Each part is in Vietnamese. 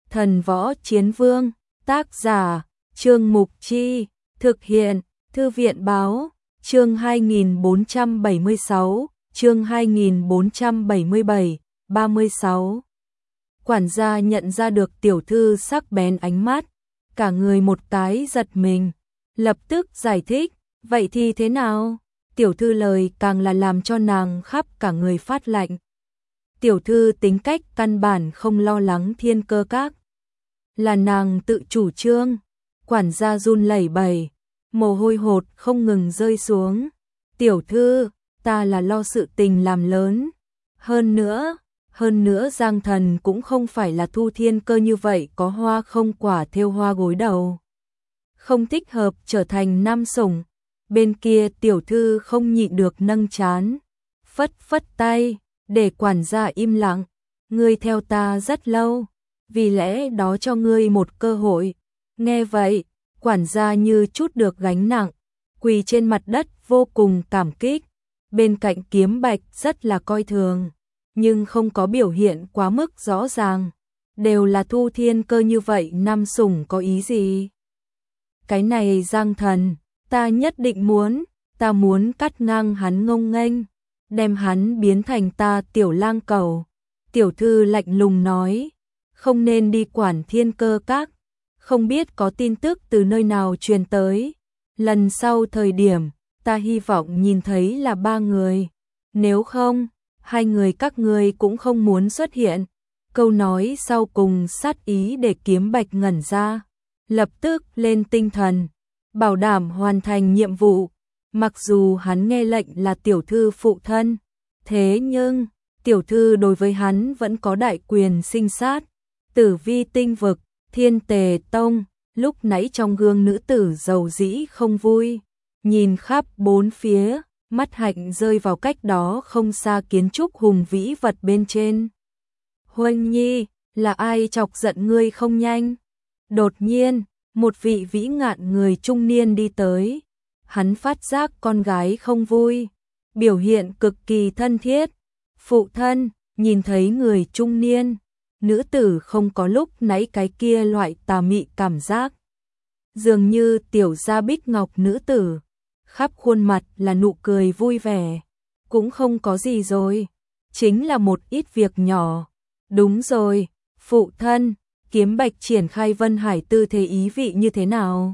Thần Võ Chiến Vương, tác giả, Trương Mục Chi, thực hiện, Thư viện Báo, chương 2476, chương 2477, 36. Quản gia nhận ra được tiểu thư sắc bén ánh mắt, cả người một cái giật mình, lập tức giải thích, vậy thì thế nào? Tiểu thư lời càng là làm cho nàng khắp cả người phát lạnh. Tiểu thư tính cách căn bản không lo lắng Thiên Cơ Các, là nàng tự chủ trương. Quản gia run lẩy bẩy, mồ hôi hột không ngừng rơi xuống. Tiểu thư, ta là lo sự tình làm lớn. Hơn nữa Giang Thần cũng không phải là Thu Thiên Cơ như vậy có hoa không quả thêu hoa gối đầu. Không thích hợp trở thành nam sủng. Bên kia tiểu thư không nhịn được nâng trán, phất phất tay, để quản gia im lặng. Ngươi theo ta rất lâu, vì lẽ đó cho ngươi một cơ hội. Nghe vậy, quản gia như chút được gánh nặng, quỳ trên mặt đất vô cùng cảm kích. Bên cạnh Kiếm Bạch rất là coi thường, nhưng không có biểu hiện quá mức rõ ràng. Đều là Thu Thiên Cơ như vậy, nam sủng có ý gì? Cái này Giang Thần, ta nhất định muốn, ta muốn cắt ngang hắn ngông nghênh, đem hắn biến thành ta tiểu lang cầu. Tiểu thư lạnh lùng nói, không nên đi quản Thiên Cơ Các, không biết có tin tức từ nơi nào truyền tới. Lần sau thời điểm, ta hy vọng nhìn thấy là 3 người, nếu không, 2 người các ngươi cũng không muốn xuất hiện. Câu nói sau cùng sát ý để Kiếm Bạch ngẩn ra, lập tức lên tinh thần, bảo đảm hoàn thành nhiệm vụ. Mặc dù hắn nghe lệnh là tiểu thư phụ thân, thế nhưng tiểu thư đối với hắn vẫn có đại quyền sinh sát. Tử Vi Tinh Vực, Thiên Tề Tông, lúc nãy trong gương nữ tử dầu dĩ không vui, nhìn khắp bốn phía, mắt hạnh rơi vào cách đó không xa kiến trúc hùng vĩ vật bên trên. Huỳnh Nhi, là ai chọc giận ngươi không nhanh? Đột nhiên, một vị vĩ ngạn người trung niên đi tới. Hắn phát giác con gái không vui, biểu hiện cực kỳ thân thiết. Phụ thân, nhìn thấy người trung niên, nữ tử không có lúc nãy cái kia loại tà mị cảm giác. Dường như tiểu gia bích ngọc nữ tử, khắp khuôn mặt là nụ cười vui vẻ. Cũng không có gì rồi, chính là một ít việc nhỏ. Đúng rồi, phụ thân, Kiếm Bạch triển khai Vân Hải tư thế ý vị như thế nào?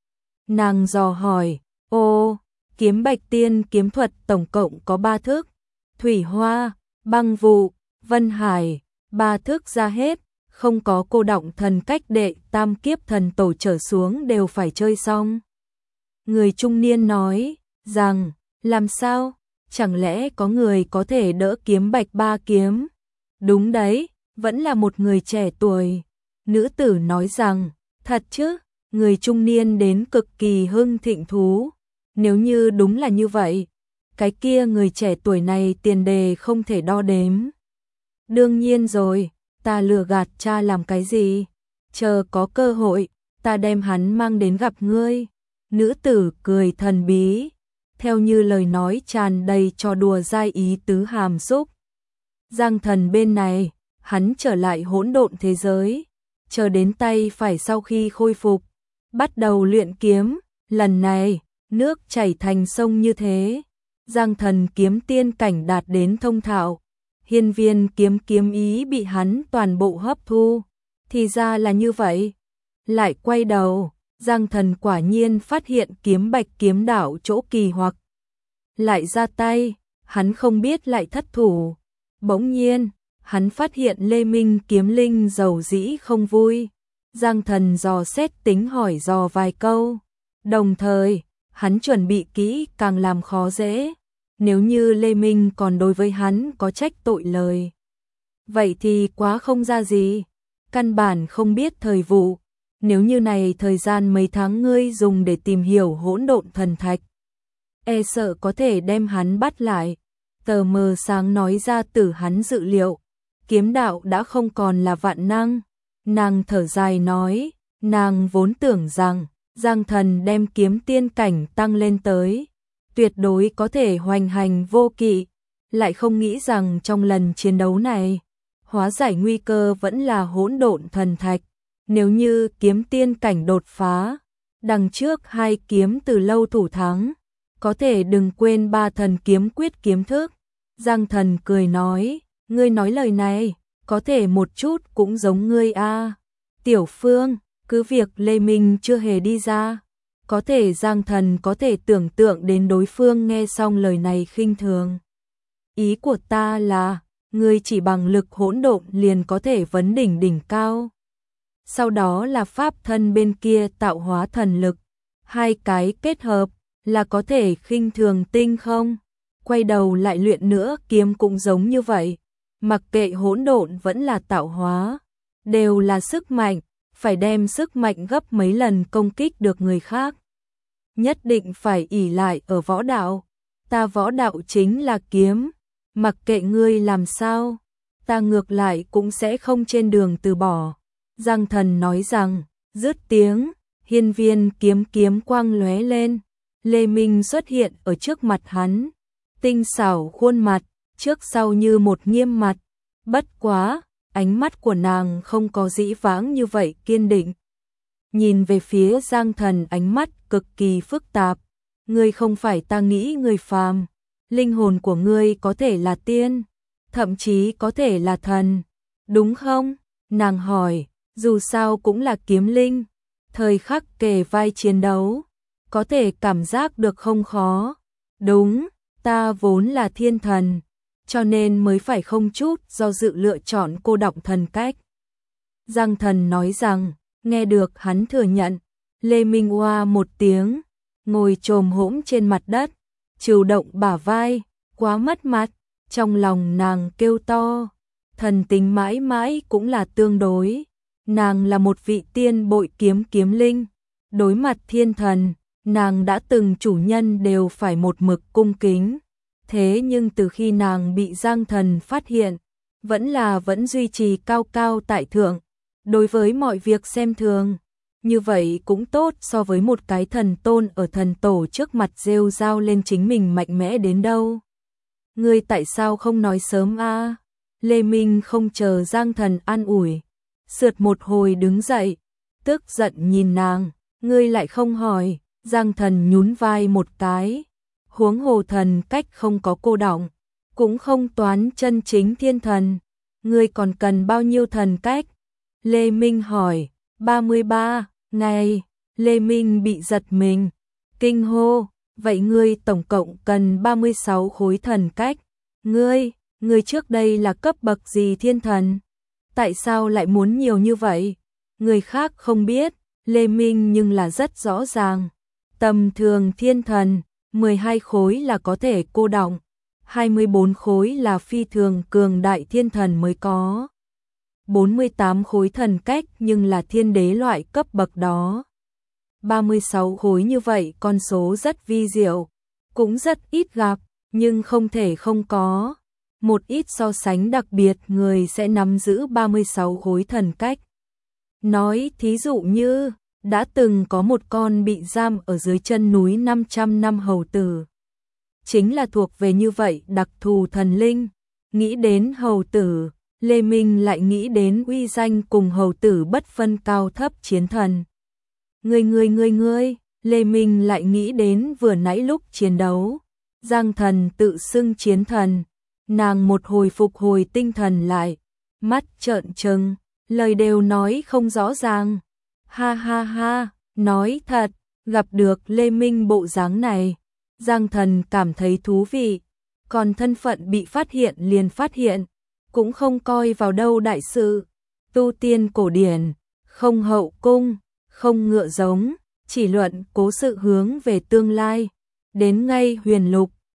Nàng dò hỏi. Ô, Kiếm Bạch tiên kiếm thuật tổng cộng có 3 thức, Thủy Hoa, Băng Vụ, Vân Hải, 3 thức ra hết, không có cô động thần cách đệ tam kiếp thần tổ trở xuống đều phải chơi xong. Người trung niên nói rằng, làm sao? Chẳng lẽ có người có thể đỡ Kiếm Bạch 3 kiếm? Đúng đấy, vẫn là một người trẻ tuổi. Nữ tử nói rằng, thật chứ? Người trung niên đến cực kỳ hưng thịnh thú. Nếu như đúng là như vậy, cái kia người trẻ tuổi này tiền đề không thể đo đếm. Đương nhiên rồi, ta lừa gạt cha làm cái gì? Chờ có cơ hội, ta đem hắn mang đến gặp ngươi. Nữ tử cười thần bí, theo như lời nói tràn đầy trò đùa dai ý tứ hàm xúc. Giang Thần bên này, hắn trở lại hỗn độn thế giới, chờ đến tay phải sau khi khôi phục, bắt đầu luyện kiếm. Lần này, nước chảy thành sông như thế. Giang Thần kiếm tiên cảnh đạt đến thông thạo, hiên viên kiếm ý bị hắn toàn bộ hấp thu. Thì ra là như vậy. Lại quay đầu, Giang Thần quả nhiên phát hiện Kiếm Bạch kiếm đạo chỗ kỳ hoặc. Lại ra tay, hắn không biết lại thất thủ. Bỗng nhiên, hắn phát hiện Lê Minh kiếm linh dầu dĩ không vui. Giang Thần dò xét tính hỏi dò vài câu, đồng thời hắn chuẩn bị kỹ càng làm khó dễ. Nếu như Lê Minh còn đối với hắn có trách tội lời, vậy thì quá không ra gì, căn bản không biết thời vụ. Nếu như này thời gian mấy tháng ngươi dùng để tìm hiểu hỗn độn thần thạch, e sợ có thể đem hắn bắt lại. Tờ mờ sáng nói ra từ hắn dự liệu, kiếm đạo đã không còn là vạn năng. Nàng thở dài nói, nàng vốn tưởng rằng Giang Thần đem kiếm tiên cảnh tăng lên tới, tuyệt đối có thể hoành hành vô kỵ, lại không nghĩ rằng trong lần chiến đấu này, hóa giải nguy cơ vẫn là hỗn độn thần thạch. Nếu như kiếm tiên cảnh đột phá, đằng trước 2 kiếm từ lâu thủ thắng, có thể đừng quên 3 thần kiếm quyết kiếm thức. Giang Thần cười nói, ngươi nói lời này, có thể một chút cũng giống ngươi a. Tiểu Phương, cứ việc Lê Minh chưa hề đi ra, có thể Giang Thần có thể tưởng tượng đến đối phương nghe xong lời này khinh thường. Ý của ta là, ngươi chỉ bằng lực hỗn độn liền có thể vấn đỉnh đỉnh cao. Sau đó là pháp thân bên kia tạo hóa thần lực, 2 cái kết hợp là có thể khinh thường tinh không. Quay đầu lại luyện nữa kiếm cũng giống như vậy, mặc kệ hỗn độn vẫn là tạo hóa, đều là sức mạnh, phải đem sức mạnh gấp mấy lần công kích được người khác. Nhất định phải ỷ lại ở võ đạo, ta võ đạo chính là kiếm, mặc kệ ngươi làm sao, ta ngược lại cũng sẽ không trên đường từ bỏ. Giang Thần nói rằng, dứt tiếng, hiên viên kiếm quang lóe lên, Lê Minh xuất hiện ở trước mặt hắn, tinh xảo khuôn mặt, trước sau như một nghiêm mặt, bất quá, ánh mắt của nàng không có dĩ vãng như vậy kiên định. Nhìn về phía Giang Thần ánh mắt cực kỳ phức tạp, ngươi không phải ta nghĩ người phàm, linh hồn của ngươi có thể là tiên, thậm chí có thể là thần, đúng không? Nàng hỏi, dù sao cũng là kiếm linh, thời khắc kề vai chiến đấu, có thể cảm giác được không khó. Đúng, ta vốn là thiên thần, cho nên mới phải không chút do dự lựa chọn cô đọng thần cách. Giang Thần nói rằng, nghe được hắn thừa nhận, Lê Minh oa một tiếng, ngồi chồm hổm trên mặt đất, chịu động bả vai, quá mất mặt, trong lòng nàng kêu to, thần tính mãi mãi cũng là tương đối, nàng là một vị tiên bội kiếm linh, đối mặt thiên thần, nàng đã từng chủ nhân đều phải một mực cung kính, thế nhưng từ khi nàng bị Giang Thần phát hiện, vẫn duy trì cao cao tại thượng, đối với mọi việc xem thường, như vậy cũng tốt so với một cái thần tôn ở thần tổ trước mặt rêu rao lên chính mình mạnh mẽ đến đâu. Ngươi tại sao không nói sớm a? Lê Minh không chờ Giang Thần an ủi, sượt một hồi đứng dậy, tức giận nhìn nàng, ngươi lại không hỏi. Giang Thần nhún vai một cái, huống hồ thần cách không có cô đọng, cũng không toán chân chính thiên thần, ngươi còn cần bao nhiêu thần cách? Lê Minh hỏi, 33, ngày, Lê Minh bị giật mình, kinh hô, vậy ngươi tổng cộng cần 36 khối thần cách, ngươi trước đây là cấp bậc gì thiên thần? Tại sao lại muốn nhiều như vậy? Người khác không biết, Lê Minh nhưng là rất rõ ràng. Tầm thường thiên thần, 12 khối là có thể cô đọng, 24 khối là phi thường cường đại thiên thần mới có. 48 khối thần cách nhưng là thiên đế loại cấp bậc đó. 36 khối như vậy con số rất vi diệu, cũng rất ít gặp, nhưng không thể không có. Một ít so sánh đặc biệt người sẽ nắm giữ 36 khối thần cách. Nói thí dụ như, đã từng có một con bị giam ở dưới chân núi 500 năm hầu tử. Chính là thuộc về như vậy đặc thù thần linh. Nghĩ đến hầu tử, Lê Minh lại nghĩ đến uy danh cùng hầu tử bất phân cao thấp chiến thần. Ngươi, Lê Minh lại nghĩ đến vừa nãy lúc chiến đấu. Giang Thần tự xưng chiến thần. Nàng một hồi phục hồi tinh thần lại, mắt trợn trừng, lời đều nói không rõ ràng. Ha ha ha, nói thật, gặp được Lê Minh bộ dáng này, Giang Thần cảm thấy thú vị, còn thân phận bị phát hiện liền phát hiện, cũng không coi vào đâu đại sự. Tu tiên cổ điển, không hậu cung, không ngựa giống, chỉ luận cố sự hướng về tương lai, đến ngay huyền lục,